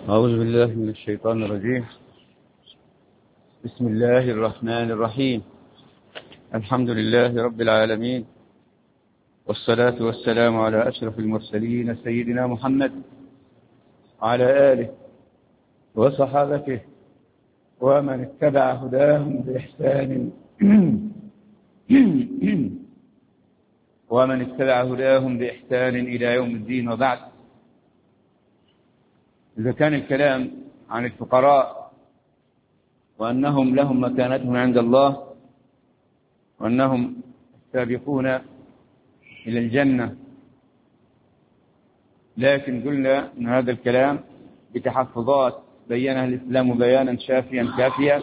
أعوذ بالله من الشيطان الرجيم. بسم الله الرحمن الرحيم. الحمد لله رب العالمين، والصلاة والسلام على أشرف المرسلين سيدنا محمد وعلى آله وصحابته ومن اتبع هداهم بإحسان إلى يوم الدين. وبعد، إذا كان الكلام عن الفقراء وأنهم لهم مكانتهم عند الله وأنهم سابقون إلى الجنة، لكن قلنا أن هذا الكلام بتحفظات بينها الإسلام بيانا شافيا كافيا.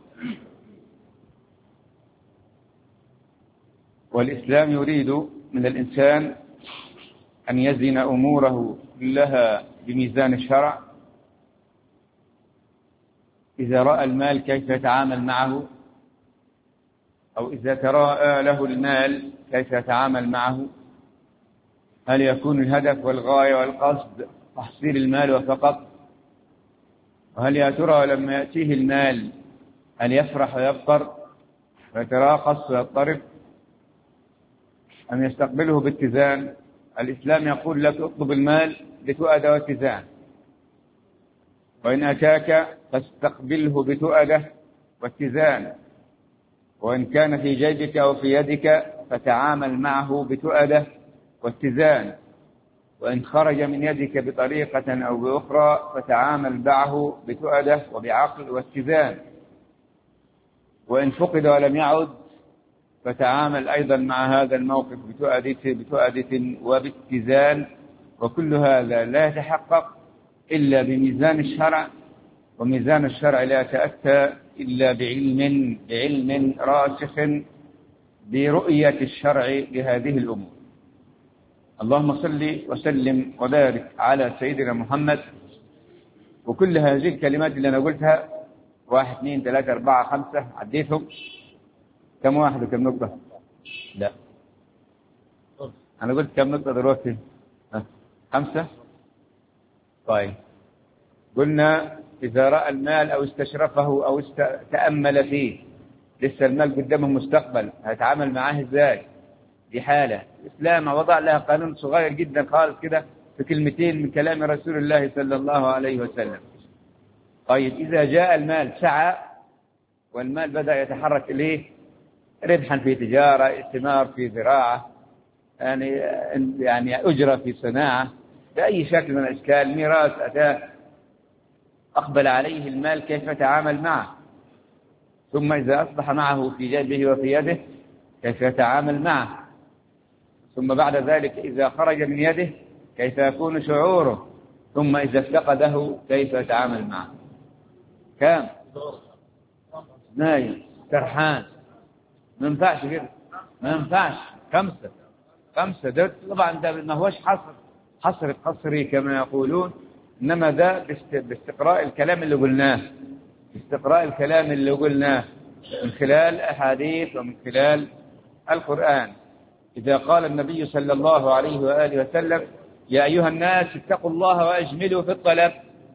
والإسلام يريد من الإنسان أن يزن أموره كلها بميزان الشرع. إذا رأى المال كيف يتعامل معه، أو إذا تراءى له المال كيف يتعامل معه. هل يكون الهدف والغاية والقصد تحصيل المال وفقط؟ وهل يا ترى لما يأتيه المال أن يفرح ويبطر ويتراقص ويضطرب، أم يستقبله باتزان؟ الإسلام يقول لك اطلب المال بتؤدة واتزان، وإن أتاك فاستقبله بتؤدة واتزان، وإن كان في جيبك أو في يدك فتعامل معه بتؤدة واتزان، وإن خرج من يدك بطريقة أو بأخرى فتعامل معه بتؤدة وبعقل واتزان، وإن فقد ولم يعد فتعامل أيضا مع هذا الموقف بتؤدة وباتزان. وكل هذا لا يتحقق إلا بميزان الشرع، وميزان الشرع لا يتأتى إلا بعلم راسخ برؤية الشرع لهذه الأمور. اللهم صل وسلم وبارك على سيدنا محمد. وكل هذه الكلمات اللي أنا قلتها 1 2 3 4 5 عديتهم كم واحد وكم نقطة؟ لا، أنا قلت كم نقطة دلوقتي؟ 5. طيب، قلنا إذا رأى المال أو استشرفه أو تأمل فيه، لسه المال قدامه مستقبل، هيتعامل معاه إزاي؟ دي حالة. الإسلام وضع لها قانون صغير جدا خالص كده في كلمتين من كلام رسول الله صلى الله عليه وسلم. طيب، إذا جاء المال سعى والمال بدأ يتحرك إليه، ربحا في تجارة، استثمار في زراعة، يعني أجرة في صناعة، بأي شكل من الأشكال، ميراث أتاه، أقبل عليه المال كيف يتعامل معه. ثم إذا أصبح معه في جيبه وفي يده كيف يتعامل معه. ثم بعد ذلك إذا خرج من يده كيف يكون شعوره. ثم إذا افتقده كيف يتعامل معه. كم؟ نايم سرحان، ما ينفعش كده، ما ينفعش. 5 ده طبعا ده ما هوش حصر قصري كما يقولون، إنما ده باستقراء الكلام اللي قلناه من خلال أحاديث ومن خلال القرآن. إذا قال النبي صلى الله عليه وآله وسلم: يا أيها الناس اتقوا الله وأجملوا في الطلب.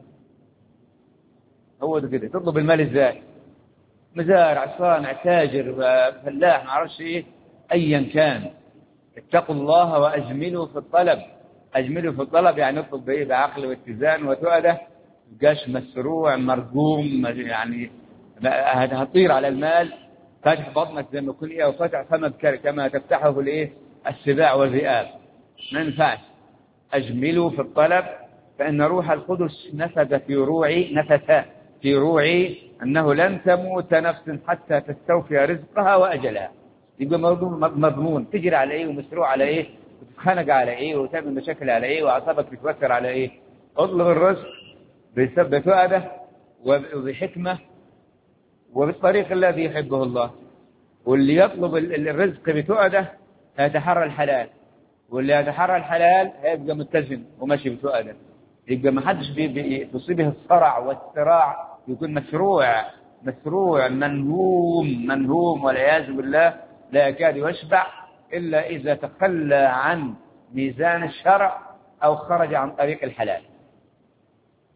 هو ده كده. تطلب المال إزاي؟ مزارع، صانع، تاجر، فلاح، ما عرفش إيه، أيا كان، اتقوا الله وأجملوا في الطلب. أجملوا في الطلب يعني اطلب بإيه؟ بعقل واتزان وتؤدة، جاش مسروع مرجوم، يعني هتطير على المال، فاتح بطنك زي ما يكون إيه، أو فاتح فمك كما تفتحه الإيه؟ السباع والذئاب. ما ينفعش. أجملوا في الطلب، فإن روح القدس نفث في روعي أنه لن تموت نفس حتى تستوفي رزقها وأجلها. يبقى مضمون، تجري على إيه ومسروع على إيه وتتخانق على إيه وتعمل مشاكل على إيه وأعصابك تتوتر على إيه. اطلب الرزق بتؤدة وبحكمة وبالطريق الذي يحبه الله. واللي يطلب الرزق بتؤدة هيتحرى الحلال، واللي يتحرى الحلال هيبقى متزن وماشي بتؤدة. يبقى ما حدش تصيبه الصرع والصراع، يكون مسروع منهوم والعياذ بالله، لا يكاد يشبع إلا إذا تخلى عن ميزان الشرع أو خرج عن طريق الحلال.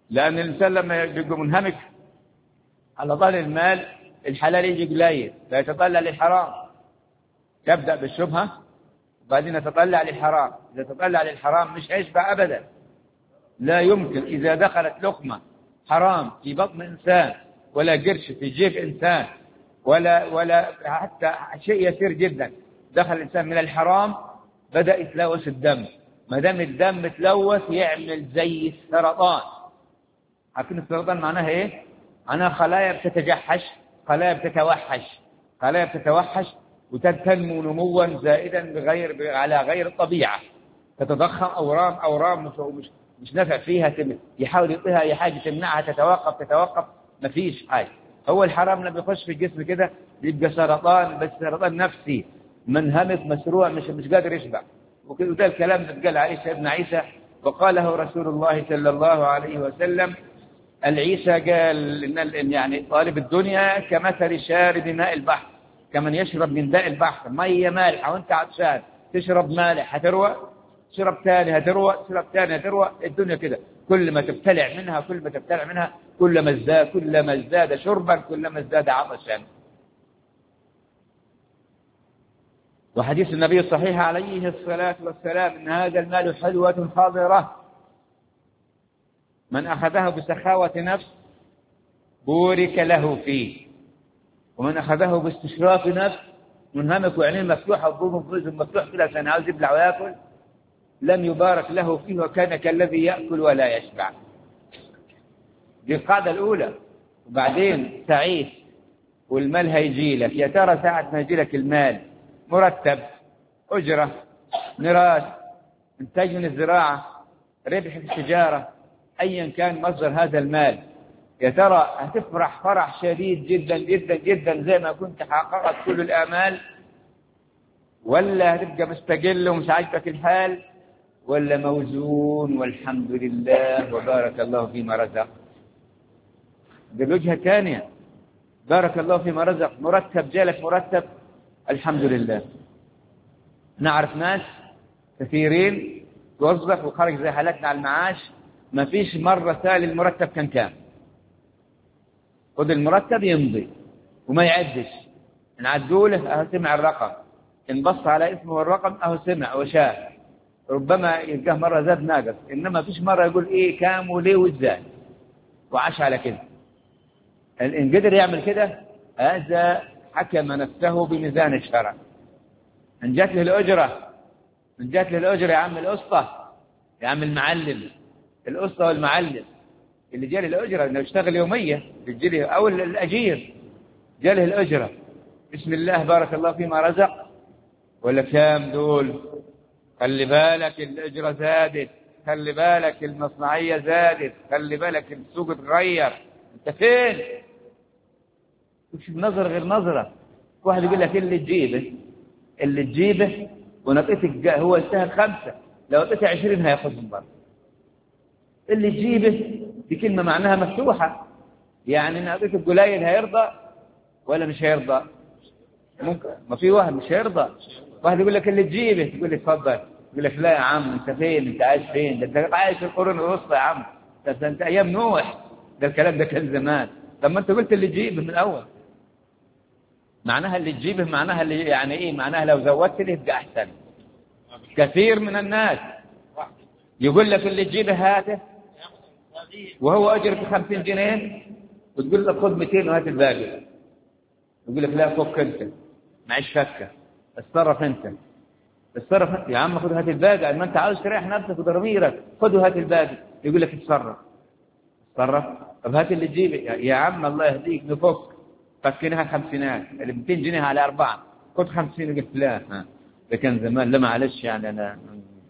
لأن الإنسان لما يبقى منهمك على ظهر المال الحلال يجي قليل فيتطلع للحرام، يبدأ بالشبهة وبعدين يتطلع للحرام. إذا تطلع للحرام مش هيشبع أبدا، لا يمكن. إذا دخلت لقمة حرام في بطن إنسان ولا قرش في جيب إنسان ولا حتى شيء يسير جدا دخل الإنسان من الحرام بدأ يتلوث الدم. ما دام الدم تلوث يعمل زي السرطان. عارفين السرطان معناها إيه؟ معناها خلايا بتتجحش، خلايا بتتوحش وتنمو نموا زائدا على غير الطبيعة، تتضخم أورام مش نافع فيها، يحاول يعطيها أي حاجة تمنعها، تتوقف مفيش حاجة. هو الحرام لما يخش في الجسم كده يبقى سرطان، بس سرطان نفسي منهمك مسروع مش قادر يشبع. وده الكلام اللي قال عليه سيدنا عيسى وقاله رسول الله صلى الله عليه وسلم. العيسى قال إن يعني طالب الدنيا كمثل شارب ماء البحر، كمن يشرب من داء البحر، مية مالحة وانت عطشان تشرب مالح هتروى، تشرب ثاني هتروى. الدنيا كده كل ما تبتلع منها كلما ازداد شربا كلما ازداد عطشا. وحديث النبي الصحيح عليه الصلاة والسلام إن هذا المال حلوة خضرة من أخذه بسخاوة نفس بورك له فيه، ومن أخذه باستشراف نفس منهمك وعينيه مفتوحة وبوزه مفتوح كده عشان عاوز يبلع وياكل لم يبارك له فيه وكان كالذي يأكل ولا يشبع. دي القاعدة الأولى. وبعدين تعيش والمال هيجي لك. يا ترى ساعة ما يجي لك المال مرتب، أجرة، ميراث، إنتاج من الزراعة، ربح في التجارة، أيا كان مصدر هذا المال، يا ترى هتفرح فرح شديد جدا جدا جدا زي ما كنت حققت كل الآمال، ولا هتبقى مستقل ومش عاجبك الحال، ولا موزون والحمد لله وبارك الله فيما رزق؟ بالوجهة الثانية بارك الله فيما رزق. مرتب جالك مرتب الحمد لله. نعرف ناس كثيرين توظف وخرج زي حالتنا على المعاش ما فيش مرة سأل المرتب كان كام. خذ المرتب يمضي وما يعدش، نعدوا له أهو سمع الرقم، انبص على اسمه الرقم أهو سمع وشاف، ربما يلقاه مرة زاد ناقص، إنما فيش مرة يقول إيه كام وليه وإزاي وعاش على كده. إن قدر يعمل كده هذا حكم نفسه بميزان الشرع. إن جات له الأجرة يا عم الأسطى، يا عم المعلم، الأسطى والمعلم اللي جاله الأجرة إنه يشتغل يومية بيجيله، أو الأجير جاله الأجرة، بسم الله بارك الله فيما رزق، ولا كام دول؟ خلي بالك الأجرة زادت، خلي بالك المصنعية زادت، خلي بالك السوق اتغير، أنت فين؟ مش النظر غير نظرة. واحد يقول لك اللي تجيبه ونطيتك هو يستاهل 5، لو اعطيته 20 هياخذهم برضه. اللي تجيبه دي كلمة معناها مفتوحة، يعني إن أعطيته قليل هيرضى ولا مش هيرضى؟ ممكن ما في واحد مش هيرضى. واحد يقول لك اللي تجيبه تقول لي تفضل، يقول لك لا يا عم انت فين؟ انت عايش فين؟ ده انت عايش في القرون الوسطى يا عم، ده انت ايام نوح، ده الكلام ده كان زمان. طب ما انت قلت اللي تجيبه من الاول. معناها اللي تجيبه معناها اللي يعني ايه؟ معناها لو زودت له يبقى احسن. كثير من الناس يقول لك اللي تجيبه هاته وهو اجرك 50 جنيه وتقول له خذ 200 وهات الباقي، يقول لك لا فك انت معيش فكه، اتصرف انت يا عم، خذ هات الباقي، ما انت عاوز تريح نفسك وضميرك، خذ وهات الباقي، يقول لك اتصرف. طب هات اللي تجيبه يا عم الله يهديك نفك، فكناها 50 اللي 200 جنيه على 4 خذ 50. قلت لا ده كان زمان، لا معلش يعني انا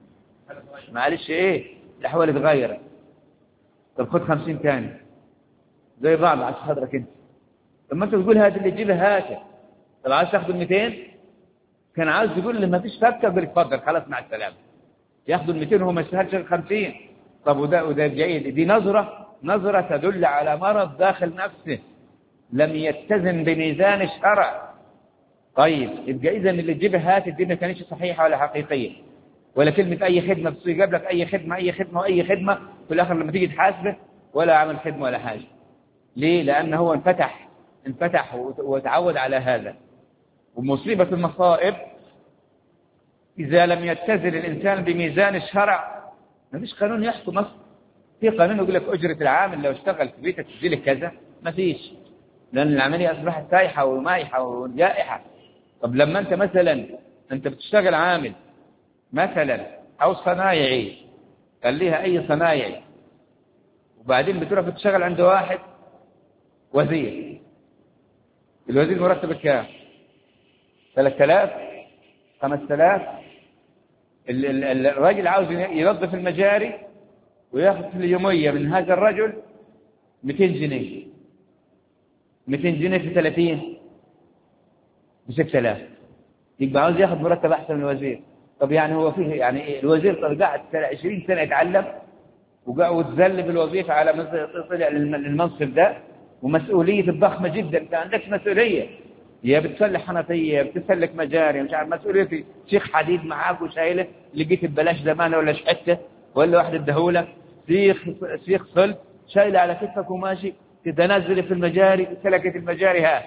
معلش ايه الاحوال اتغيرت. طب خذ 50 ثاني زي بعض عشان خاطرك انت. طب ما انت تقول هات اللي تجيبه هاته. طب عايز تاخذ 200 كان عاوز يقول لي ما فيش فكه، يقول لك اتفضل خلاص مع السلامه، ياخذوا ال 200 وهو ما يستاهلش ال 50. طب وده جيد، دي نظره تدل على مرض داخل نفسه لم يتزن بميزان الشرع. طيب يبقى اذا اللي تجيبه هات دي ما كانتش صحيحه ولا حقيقيه، ولا كلمه اي خدمه بس يجيب لك اي خدمه في الاخر لما تيجي تحاسبه ولا عمل خدمة ولا حاجة. ليه؟ لأنه هو انفتح وتعود على هذا. ومصيبة المصائب إذا لم يتزن الإنسان بميزان الشرع، ما فيش قانون يحكم أصلا. في قانون يقول لك أجرة العامل لو اشتغل في بيتك تجي لك كذا، ما فيش، لأن العملية أصبحت سايحة ومايحة وجائحة. طب لما أنت مثلا أنت بتشتغل عامل مثلا أو صنايعي، خليها أي صنايعي، وبعدين بتروح بتشتغل عند واحد وزير، الوزير مرتب كام؟ 3000 5000. الراجل عاوز ينظف المجاري وياخذ في اليومية من هذا الرجل 200 جنيه. 200 جنيه في 30 ب 6000. يبقى عاوز ياخذ مرتب أحسن من الوزير. طب يعني هو فيه يعني إيه؟ الوزير طب قاعد 20 سنة يتعلم وتذل بالوظيفة على ما طلع للمنصب ده، ومسؤولية ضخمة جدا. أنت عندك مسؤولية، يا بتصلح حنفية، بتسلك مجاري، مش عارف مسؤولية شيخ حديد معاك وشايله لقيت ببلاش زمانه ولا شحته ولا واحد ادهولك، سيخ صلب شايله على كتفك وماشي تتنزل في المجاري، سلكت المجاري ها.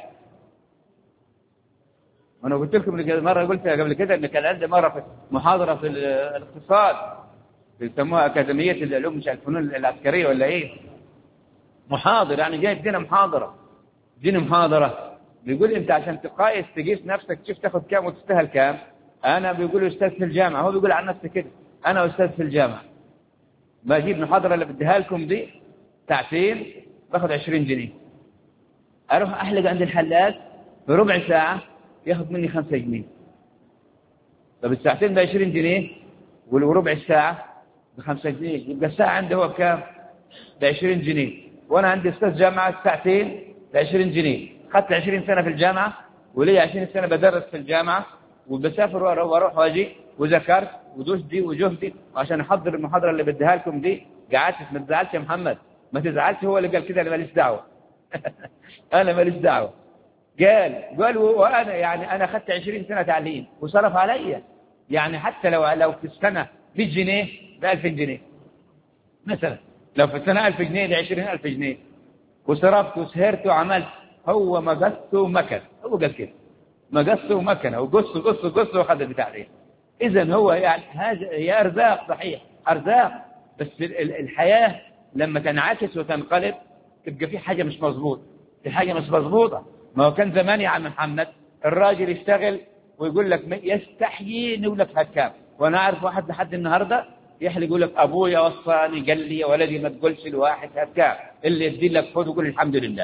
وانا قلت لكم مرة، قلتها قبل كده ان كان عندي مرة في محاضرة في الاقتصاد بيسموها أكاديمية العلوم مش الفنون العسكرية ولا ايه، محاضر يعني جاي يدينا محاضرة بيقول انت عشان تقيس نفسك تشوف تاخذ كام وتستاهل كام. انا بيقول استاذ في الجامعة، هو بيقول عن نفسه كده انا استاذ في الجامعة، بجيب المحاضرة اللي بديها لكم دي ساعتين باخذ 20 جنيه، اروح احلق عند الحلاق بربع ساعة ياخذ مني 5 جنيه. طب الساعتين ب 20 جنيه وربع الساعة ب5 جنيه، يبقى الساعة عنده هو بكام؟ ب20 جنيه. وانا عندي استاذ جامعة ساعتين ب20 جنيه. خدت 20 سنة في الجامعة ولي 20 سنة بدرس في الجامعة وبسافر واروح واجي وذكرت ودوشدي وجهدي عشان احضر المحاضرة اللي بديها لكم دي. قعدت. ما تزعلش يا محمد، ما تزعلش، هو اللي قال كده، انا ماليش دعوة. انا ماليش دعوة. قال وانا يعني انا اخذت 20 سنة تعليم وصرف عليا، يعني حتى لو في السنة 100 جنيه ب 2000 جنيه مثلا، لو في السنة 1000 جنيه ل 20000 جنيه، وصرفت وسهرت وعملت. هو ما قص ومكن، هو قال كده ما قص ومكن وقص واخذ البتاع. اذا هو يعني هذا هي ارزاق، صحيح ارزاق، بس الحياة لما تنعكس وتنقلب تبقى في حاجة مش مظبوطة، في حاجة مش مظبوطة. ما هو كان زمان يا عم محمد الراجل يشتغل ويقول لك يستحيي يقول لك هالكام. وانا اعرف واحد لحد النهارده يحلق يقول لك ابويا وصاني قال لي يا ولدي ما تقولش لواحد هالكام، اللي يدي لك خذ وقول الحمد لله.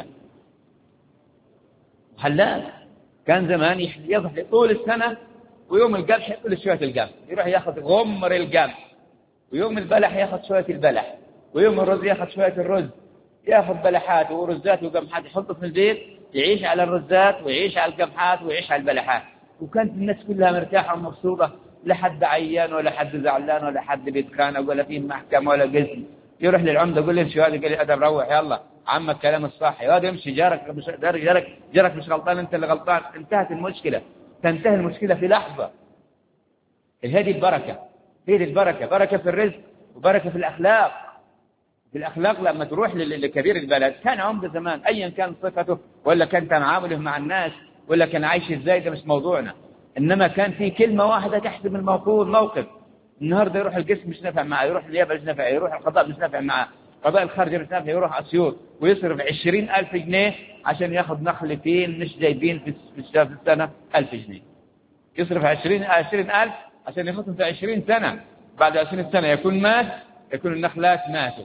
حلاق كان زمان يضحي طول السنة، ويوم القمح يأكل شوية القمح، يروح ياخذ غمر القمح، ويوم البلح ياخذ شوية البلح، ويوم الرز ياخذ شوية الرز، ياخذ بلحات ورزات وقمحات يحطه في البيت، يعيش على الرزات ويعيش على القمحات ويعيش على البلحات. وكانت الناس كلها مرتاحة ومبسوطة، لا حد عيان ولا حد زعلان ولا حد بيتخانق ولا فيه محكمة ولا قسم. يروح للعمدة يقول له امشي، هذا قال لي ادب روح يلا عمك كلام الصح، هذا امشي، جارك مش غلطان، انت اللي غلطان. انتهت المشكلة، تنتهي المشكلة في لحظة. هذه البركة، هذه البركة، بركة في الرزق وبركة في الأخلاق. في الأخلاق لما تروح لكبير البلد، كان عمدة زمان أيا كان صفته ولا كان تعامله مع الناس ولا كان عايش ازاي، ده مش موضوعنا. إنما كان في كلمة واحدة تحسب الموقف. النهارده يروح القسم مش نافع معه، يروح النيابة مش نافع، يروح القضاء مش نافع معه، قضاء الخارجية مش نافع، يروح أسيوط ويصرف 20,000 جنيه عشان ياخذ نخلتين مش جايبين في السنة 1000 جنيه. يصرف 20,000 عشان ياخذهم في 20 سنة، بعد 20 سنة يكون مات، يكون النخلات ماتوا.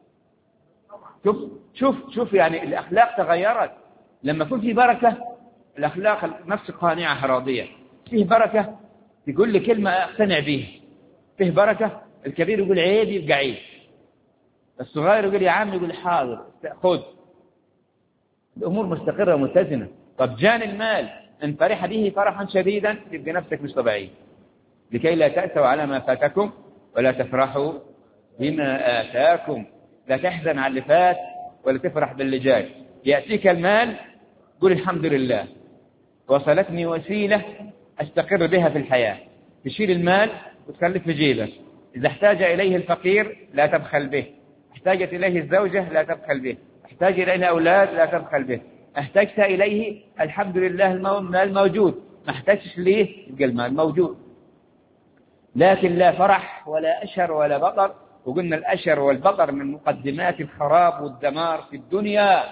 شوف يعني الأخلاق تغيرت. لما يكون في بركة الأخلاق نفس قانعة راضية، فيه بركة يقول لي كلمة أقتنع بيها، فيه بركة الكبير يقول عيب يبقى عيب، الصغير يقول يا عم يقول حاضر خذ. الأمور مستقرة ومتزنة. طب جان المال إن فرح به فرحا شديدا تبقى نفسك مش طبيعي، لكي لا تأسوا على ما فاتكم ولا تفرحوا بما آتاكم. لا تحزن على اللي فات ولا تفرح باللي جاي. يأتيك المال قل الحمد لله وصلتني وسيلة أستقر بها في الحياة. تشيل المال وتخليه في جيبك. إذا احتاج إليه الفقير لا تبخل به، احتاجت إليه الزوجة لا تبخل به، احتاج إليه أولاد لا تبخل به، احتاجت إليه الحمد لله المال موجود، ما احتاجش ليه يبقى المال موجود. لكن لا فرح ولا أشر ولا بطر. وقلنا الأشر والبطر من مقدمات الخراب والدمار في الدنيا.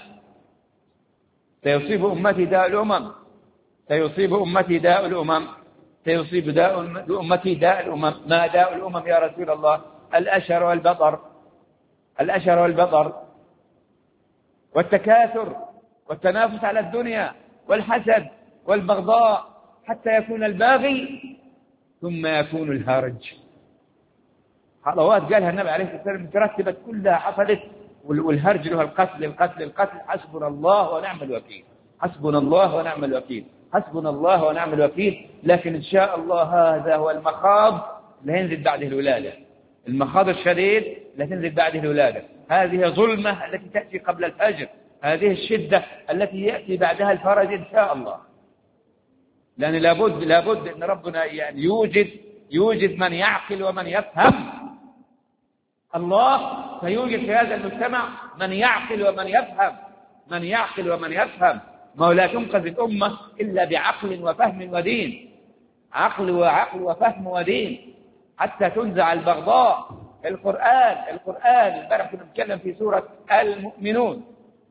سيصيب أمتي داء الأمم، سيصيب أمتي داء الأمم، سيصيب أمتي داء الأمم. ما داء الأمم يا رسول الله؟ الأشر والبطر، الأشر والبطر والتكاثر والتنافس على الدنيا والحسد والبغضاء حتى يكون الباغي ثم يكون الهارج. خطوات قالها النبي عليه الصلاة والسلام ترتبت كلها حصلت. والهرج له القتل القتل القتل. حسبنا الله ونعم الوكيل، حسبنا الله ونعم الوكيل، حسبنا الله ونعم الوكيل. لكن إن شاء الله هذا هو المخاض اللي ينزل بعده الولادة، المخاض الشديد اللي تنزل بعده الولادة. هذه ظلمة التي تأتي قبل الفجر، هذه الشدة التي يأتي بعدها الفرج إن شاء الله. لأن لابد أن ربنا يعني يوجد من يعقل ومن يفهم. الله سيوجد في هذا المجتمع من يعقل ومن يفهم، من يعقل ومن يفهم. ما لا تنقذ الأمة إلا بعقل وفهم ودين، عقل وفهم ودين، حتى تنزع البغضاء. القرآن امبارح كنا بنتكلم في سورة المؤمنون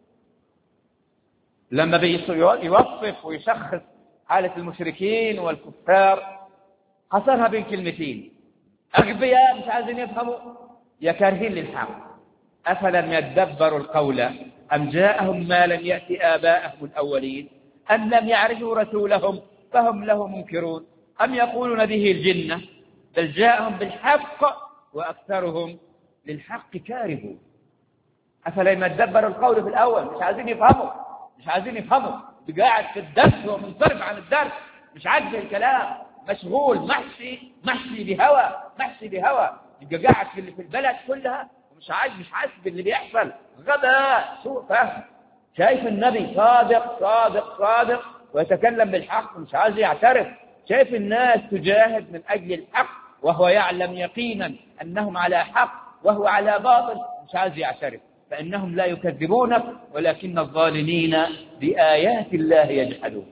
لما يوصف ويشخص حالة المشركين والكفار حصرها بين كلمتين: أغبياء مش عايزين يفهموا، يا كارهين للحق، أفلم يدبروا القول أم جاءهم ما لم يأت آباءهم الأولين أم لم يعرفوا رسولهم فهم له منكرون أم يقولون به الجنة بل جاءهم بالحق وأكثرهم للحق كارهون. أفلم يدبروا القول في الأول، مش عايزين يفهموا، مش عايزين يفهموا، قاعد في الدرس ومنصرف عن الدرس، مش عاجبه الكلام، مشغول محشي بهوى، يبقى قاعد في البلد كلها ومش مش حاسس باللي بيحصل. غباء، سوء فهم. شايف النبي صادق ويتكلم بالحق مش عايز يعترف. شايف الناس تجاهد من أجل الحق وهو يعلم يقينا أنهم على حق وهو على باطل، مش عايز يعترف. فإنهم لا يكذبونك ولكن الظالمين بآيات الله يجحدون.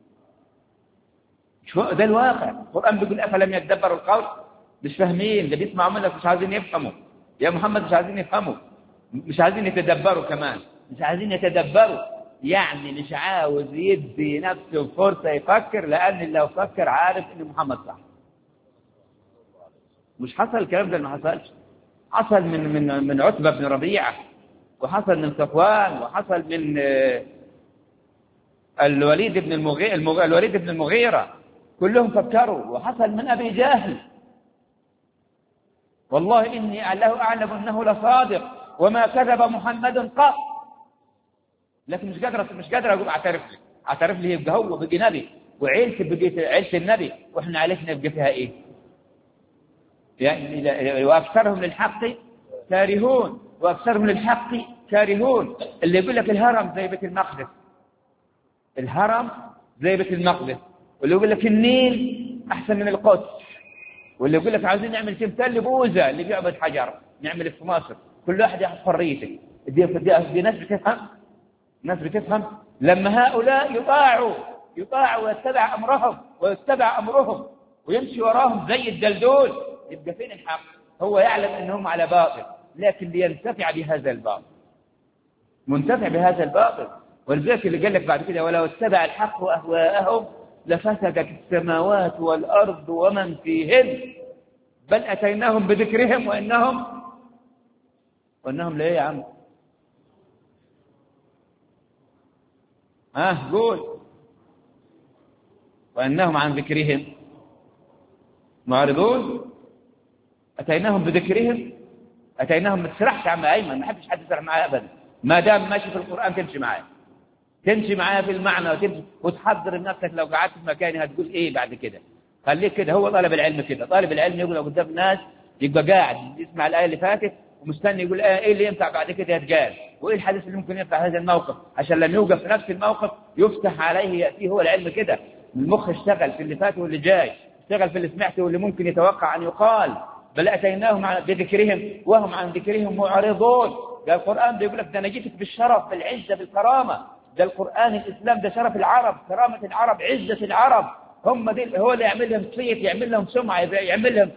ده الواقع. القرآن بيقول أفلم يدبروا القول، مش فاهمين، اللي بيسمعوا منك مش عايزين يفهموا يا محمد، مش عايزين يفهموا، مش عايزين يتدبروا كمان، مش عايزين يتدبروا. يعني مش عاوز يدي نفسه فرصة يفكر، لأن لو فكر عارف إن محمد صح. مش حصل الكلام ده، ما حصلش. حصل من عتبة بن ربيعة، وحصل من صفوان، وحصل من الوليد بن المغيرة، كلهم فكروا. وحصل من أبي جهل، والله إني له أعلم أنه لصادق وما كذب محمد قط، لكن مش قادر أقول اعترف لي يبقى هو بقي نبي، وعيلتي بقيت عيلة النبي، وإحنا عيلتنا يبقى فيها إيه؟ يعني وأكثرهم للحق كارهون، وأكثرهم للحق كارهون. اللي يقول لك الهرم زي بيت المقدس، الهرم زي بيت المقدس، واللي يقول لك النيل أحسن من القدس، واللي يقول لك عايزين نعمل تمثال لبوذا اللي بيعبد حجر نعمل في مصر. كل واحد ياخذ حريته. دي ناس بتفهم لما هؤلاء يطاعوا ويتبع أمرهم ويمشي وراهم زي الدلدول، يبقى فين الحق؟ هو يعلم أنهم على باطل، لكن لينتفع بهذا الباطل، منتفع بهذا الباطل. ولذلك اللي قال لك بعد كده: ولو اتبع الحق أهواءهم لفسدت السماوات والأرض ومن فيهن بل أتيناهم بذكرهم وإنهم لا يا عم. قول: وإنهم عن ذكرهم معرضون. أتيناهم بذكرهم، أتيناهم. ما تسرحش عم أيمن، ما حدش يسرح معايا أبدا. ما دام ماشي في القرآن تمشي معايا في المعنى، وتحضر نفسك. لو قعدت في مكاني هتقول إيه بعد كده؟ خليك كده. هو طالب العلم كده، طالب العلم يقول قدام الناس يبقى قاعد يسمع الآية اللي فاتت ومستني يقول إيه اللي ينفع بعد كده يتقال، وإيه الحديث اللي ممكن ينفع هذا الموقف، عشان لما يوقف في نفس الموقف يفتح عليه يأتيه هو العلم كده. المخ اشتغل في اللي فات واللي جاي، اشتغل في اللي سمعته واللي ممكن يتوقع أن يقال، بل أتيناهم بذكرهم وهم عن ذكرهم معرضون. ده القرآن بيقول لك ده أنا جيتك بالشرف بالعزة بالكرامة. ده القرآن الإسلام ده شرف العرب، كرامة العرب، عزة العرب. هم دي هو اللي يعمل لهم صيت، يعمل لهم سمعة، يعمل لهم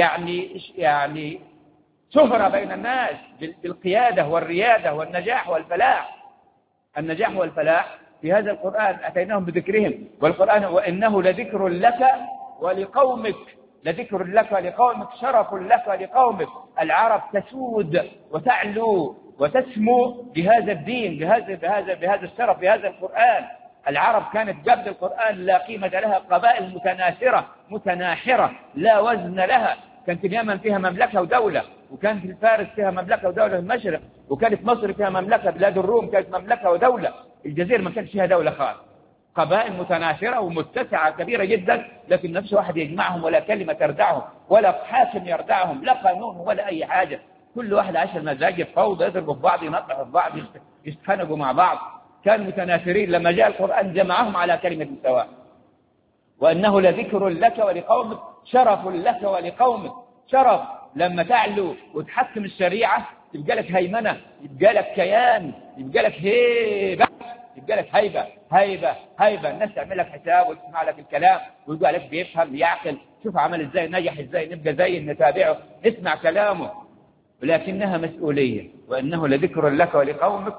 يعني شهرة بين الناس بالقيادة والريادة والنجاح والفلاح. النجاح والفلاح في هذا القرآن أتيناهم بذكرهم. والقرآن وإنه لذكر لك ولقومك، لذكر لك ولقومك، شرف لك ولقومك. العرب تسود وتعلو وتسمو بهذا الدين، بهذا الشرف، بهذا القرآن. العرب كانت قبل القرآن لا قيمة لها، قبائل متناثرة متناحرة لا وزن لها. كانت اليمن فيها مملكة ودولة، وكانت الفارس فيها مملكة ودولة في المشرق، وكانت مصر فيها مملكة، بلاد الروم كانت مملكة ودولة. الجزيرة ما كانت فيها دولة خالص، قبائل متناثرة ومتسعة كبيرة جدا، لكن نفس واحد يجمعهم ولا كلمة تردعهم ولا حاكم يردعهم، لا قانون ولا أي حاجة. كل واحد عاش المزاج فوضى، يضربوا في بعض، ينطحوا في بعض، يتخانقوا مع بعض. كانوا متناثرين. لما جاء القرآن جمعهم على كلمة سواء. وأنه لذكر لك ولقومك، شرف لك ولقومك. شرف لما تعلو وتحكم الشريعة يبقى لك هيمنة، يبقى لك كيان، يبقى لك هيبة، يبقى لك هيبة. الناس تعمل لك حساب وتسمع لك الكلام ويقول عليك بيفهم يعقل، شوف عمل ازاي، نجح ازاي، نبقى زي نتابعه، نسمع كلامه. ولكنها مسؤولية. وإنه لذكر لك ولقومك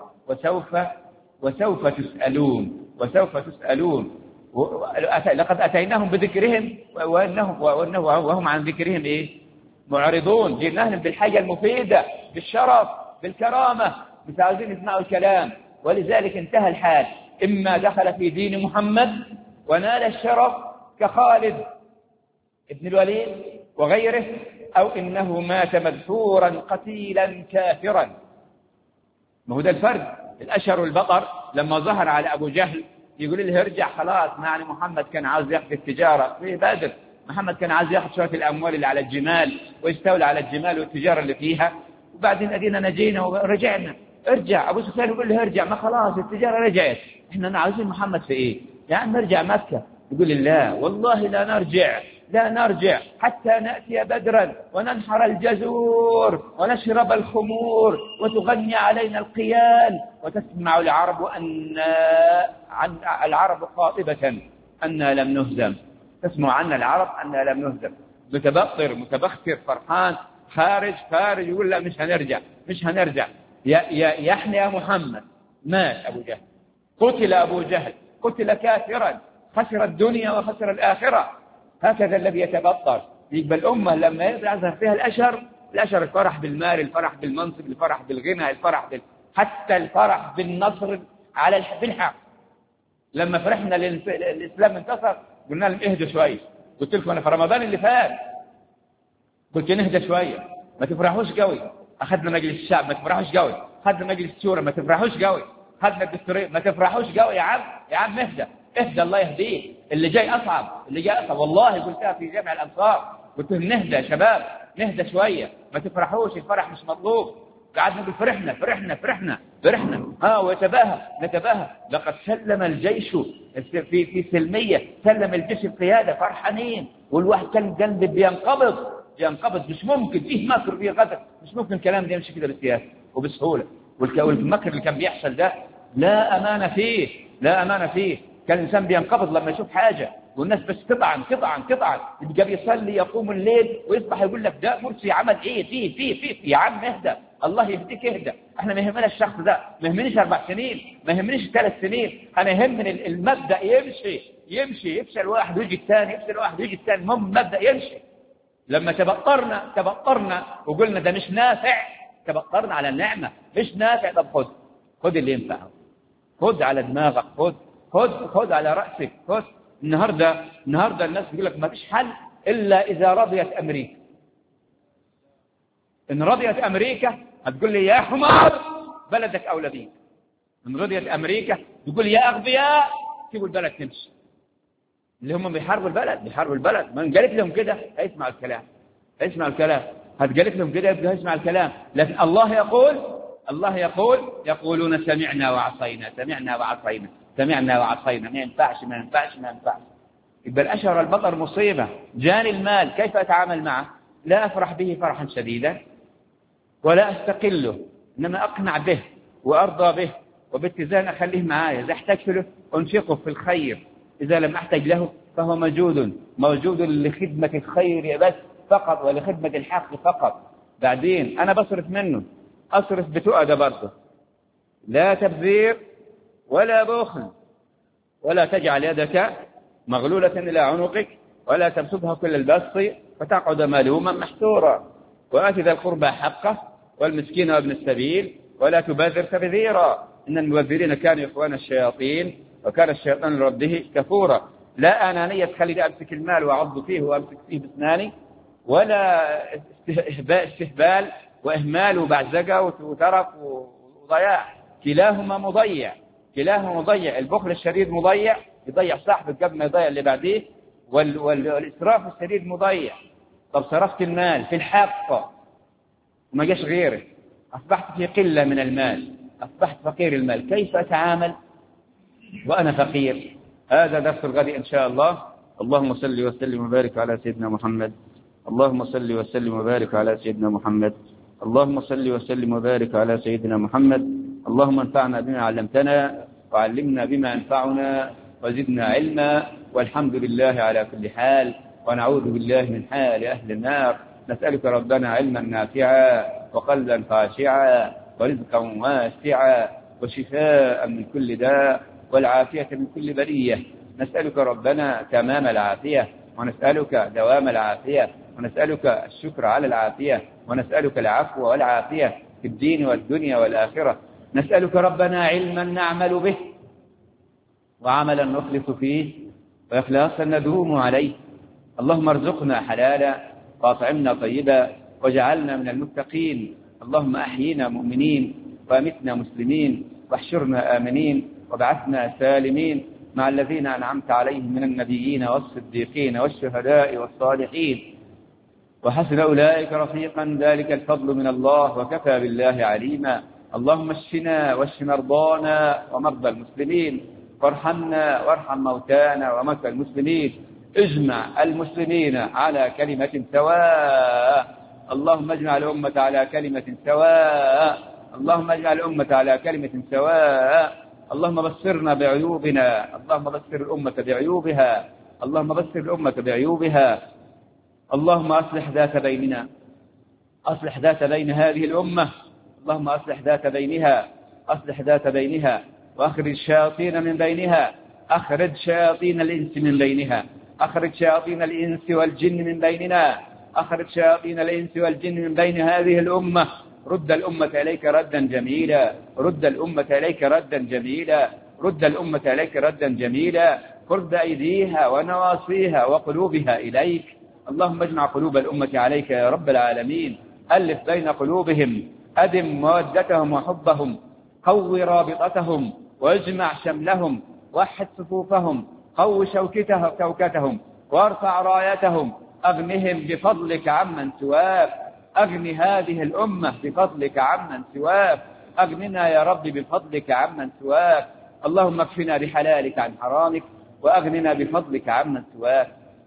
وسوف تسألون. لقد أتيناهم بذكرهم وهم عن ذكرهم معرضون. جئناهم بالحاجة المفيدة، بالشرف، بالكرامة، مش عاوزين يسمعوا الكلام. ولذلك انتهى الحال، إما دخل في دين محمد ونال الشرف كخالد ابن الوليد وغيره، أو إنه مات مدحورا قتيلا كافرا. ما هو ده الفرق. الأشهر والبطر لما ظهر على أبو جهل يقول له ارجع خلاص، يعني محمد كان عاوز ياخذ التجارة في بدر، محمد كان عاوز ياخذ شوية الأموال اللي على الجمال ويستولى على الجمال والتجارة اللي فيها، وبعدين أدينا نجينا ورجعنا. ارجع. أبو سفيان يقول له ارجع، ما خلاص التجارة رجعت، احنا عاوزين محمد في ايه؟ يعني نرجع مكة. يقول لا والله لا نرجع حتى نأتي بدرا وننحر الجزور ونشرب الخمور وتغني علينا القيان وتسمع العرب العرب خاطبة أننا لم نهزم. تسمع عنا العرب أننا لم نهزم. متبختر فرحان، خارج يقول لا مش هنرجع. يا محمد. مات أبو جهل، قتل أبو جهل، قتل كافرا، خسر الدنيا وخسر الآخرة. هكذا الذي يتبطر. يبقى الأمة لما يظهر فيها الأشهر، الفرح بالمال، الفرح بالمنصب، الفرح بالغنى، حتى الفرح بالنصر على بالحق. لما فرحنا الإسلام انتصر قلنا لهم اهدوا شوية. قلت لكم أنا في رمضان اللي فات قلت نهدى شوية، ما تفرحوش قوي. أخذنا مجلس الشعب، ما تفرحوش قوي. أخذنا مجلس الشورى، ما تفرحوش قوي. أخذنا الدستورية، ما تفرحوش قوي. يا عم اهدى الله يهديه. اللي جاي أصعب. والله قلتها في جامع الأنصار، قلت لهم نهدى يا شباب، نهدى شوية، ما تفرحوش، الفرح مش مطلوب. قعدنا نقول فرحنا نتباهى. لقد سلم الجيش في سلمية، سلم الجيش القيادة، فرحانين، والواحد كان قلبه بينقبض. مش ممكن فيه مكر، فيه غدر، مش ممكن الكلام ده يمشي كده بالسياسة وبسهولة. والمكر اللي كان بيحصل ده لا أمانة فيه. كان الإنسان بينقبض لما يشوف حاجة، والناس بس تطعن. يبقى بيصلي، يقوم الليل، ويصبح يقول لك ده مرسي عمل ايه فيه. يا عم اهدى، الله يهديك اهدى. احنا ما يهمنا الشخص ده، ما يهمنيش 4 سنين، ما يهمنيش 3 سنين. انا يهمني المبدأ يمشي. يفشل واحد ويجي الثاني، المهم المبدأ يمشي. لما تبطرنا وقلنا ده مش نافع، تبطرنا على النعمة، مش نافع. طب خد اللي ينفع، خد على دماغك، خد على رأسك، خد. النهاردة الناس بيقول لك ما فيش حل إلا إذا رضيت أمريكا. إن رضيت أمريكا هتقول لي يا حمار بلدك أولى بيك. إن رضيت أمريكا تقول يا أغبياء سيبوا البلد تمشي. اللي هم بيحاربوا البلد. من قالت لهم كده هيسمعوا الكلام. هتقالت لهم كده يبقى هيسمع الكلام. لكن الله يقول يقولون سمعنا وعصينا. ما ينفعش. يبقى الأشهر البطر مصيبة. جاني المال كيف أتعامل معه؟ لا أفرح به فرحا شديدا ولا أستقله، إنما أقنع به وأرضى به، وباتزان أخليه معايا. إذا احتجت له أنفقه في الخير، إذا لم أحتج له فهو موجود لخدمة الخير بس فقط، ولخدمة الحق فقط. بعدين أنا بصرف منه، أصرف بتؤدى برضه، لا تبذير ولا بخل، ولا تجعل يدك مغلولة إلى عنقك ولا تبسطها كل البسط فتقعد ملوما محسورا. وآت ذا القربى حقه والمسكين وابن السبيل ولا تبذر تبذيرا إن المبذرين كانوا إخوان الشياطين وكان الشيطان لربه كفورا. لا أنانية تخلي أمسك المال وأعض فيه وأمسك فيه بأسناني، ولا استهبال وإهمال وبعزقة وترف وضياع، كلاهما مضيع. البخل الشديد مضيع، يضيع صاحبك قبل ما يضيع اللي بعديه، والإسراف الشديد مضيع. طب صرفت المال في الحق وما جاش غيره، أصبحت في قلة من المال، أصبحت فقير المال، كيف أتعامل وأنا فقير؟ هذا درس الغد إن شاء الله. اللهم صل وسلم وبارك على سيدنا محمد. اللهم صل وسلم وبارك على سيدنا محمد. اللهم صل وسلم وبارك على سيدنا محمد. اللهم انفعنا بما علمتنا وعلمنا بما ينفعنا وزدنا علما، والحمد لله على كل حال، ونعوذ بالله من حال أهل النار. نسألك ربنا علما نافعا وقلبا خاشعا ورزقا واسعا وشفاء من كل داء والعافية من كل بلية. نسألك ربنا تمام العافية، ونسألك دوام العافية، ونسألك الشكر على العافية، ونسألك العفو والعافية في الدين والدنيا والآخرة. نسألك ربنا علما نعمل به وعملا نخلص فيه وإخلاصا ندوم عليه. اللهم ارزقنا حلالا وأطعمنا طيبا واجعلنا من المتقين. اللهم أحينا مؤمنين وأمتنا مسلمين واحشرنا آمنين وابعثنا سالمين مع الذين أنعمت عليهم من النبيين والصديقين والشهداء والصالحين، وحسن أولئك رفيقا، ذلك الفضل من الله وكفى بالله عليما. اللهم اشفنا واشف مرضانا ومرضى المسلمين، وارحمنا وارحم موتانا وموتى المسلمين. اجمع المسلمين على كلمة سواء. اللهم اجمع الأمة على كلمة سواء. اللهم اجمع الأمة على كلمة سواء. اللهم بصرنا بعيوبنا، اللهم بصر الأمة بعيوبها، اللهم بصر الأمة بعيوبها. اللهم أصلح ذات بيننا، أصلح ذات بين هذه الأمة، اللهم أصلح ذات بينها، أصلح ذات بينها، وأخرج الشياطين من بينها، أخرج شياطين الإنس من بينها، أخرج شياطين الإنس والجن من بيننا، أخرج شياطين الإنس والجن من بين هذه الأمة. رد الأمة إليك ردا جميلا، رد الأمة إليك ردا جميلا، رد الأمة إليك ردا جميلا. رد أيديها ونواصيها وقلوبها إليك. اللهم اجمع قلوب الأمة عليك يا رب العالمين. ألف بين قلوبهم، أدم مودتهم وحبهم، قو رابطتهم واجمع شملهم، وحد صفوفهم، قو شوكتهم وارفع رايتهم. أغنهم بفضلك عمن سواك، أغن هذه الأمة بفضلك عمن سواك، أغننا يا رب بفضلك عمن سواك. اللهم اكفنا بحلالك عن حرامك وأغننا بفضلك عمن سواك.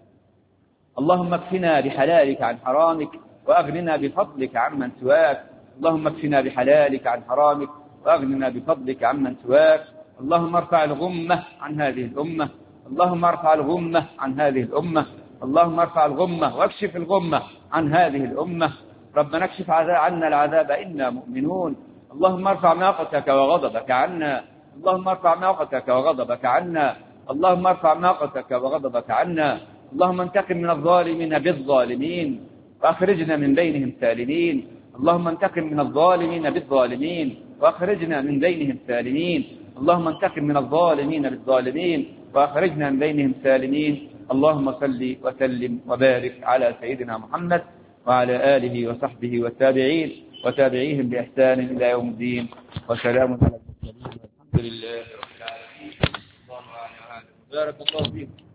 اللهم اكفنا بحلالك عن حرامك وأغننا بفضلك عمن سواك. اللهم اكفنا بحلالك عن حرامك وأغننا بفضلك عمن سواك. اللهم ارفع الغمة عن هذه الأمة، اللهم ارفع الغمة عن هذه الأمة، اللهم ارفع الغمة واكشف الغمة عن هذه الأمة. ربنا اكشف عنا العذاب إنا مؤمنون. اللهم ارفع مقتك وغضبك عنا، اللهم ارفع مقتك وغضبك عنا، اللهم ارفع مقتك وغضبك عنا. اللهم انتقم من الظالمين بالظالمين وأخرجنا من بينهم سالمين. اللهم انتقم من الظالمين بالظالمين وأخرجنا من بينهم سالمين. اللهم انتقم من الظالمين بالظالمين وأخرجنا من بينهم سالمين. اللهم صل وسلم وبارك على سيدنا محمد وعلى آله وصحبه والتابعين وتابعيهم بإحسان إلى يوم الدين. وسلام على المرسلين والحمد لله رب العالمين. بارك الله فيكم.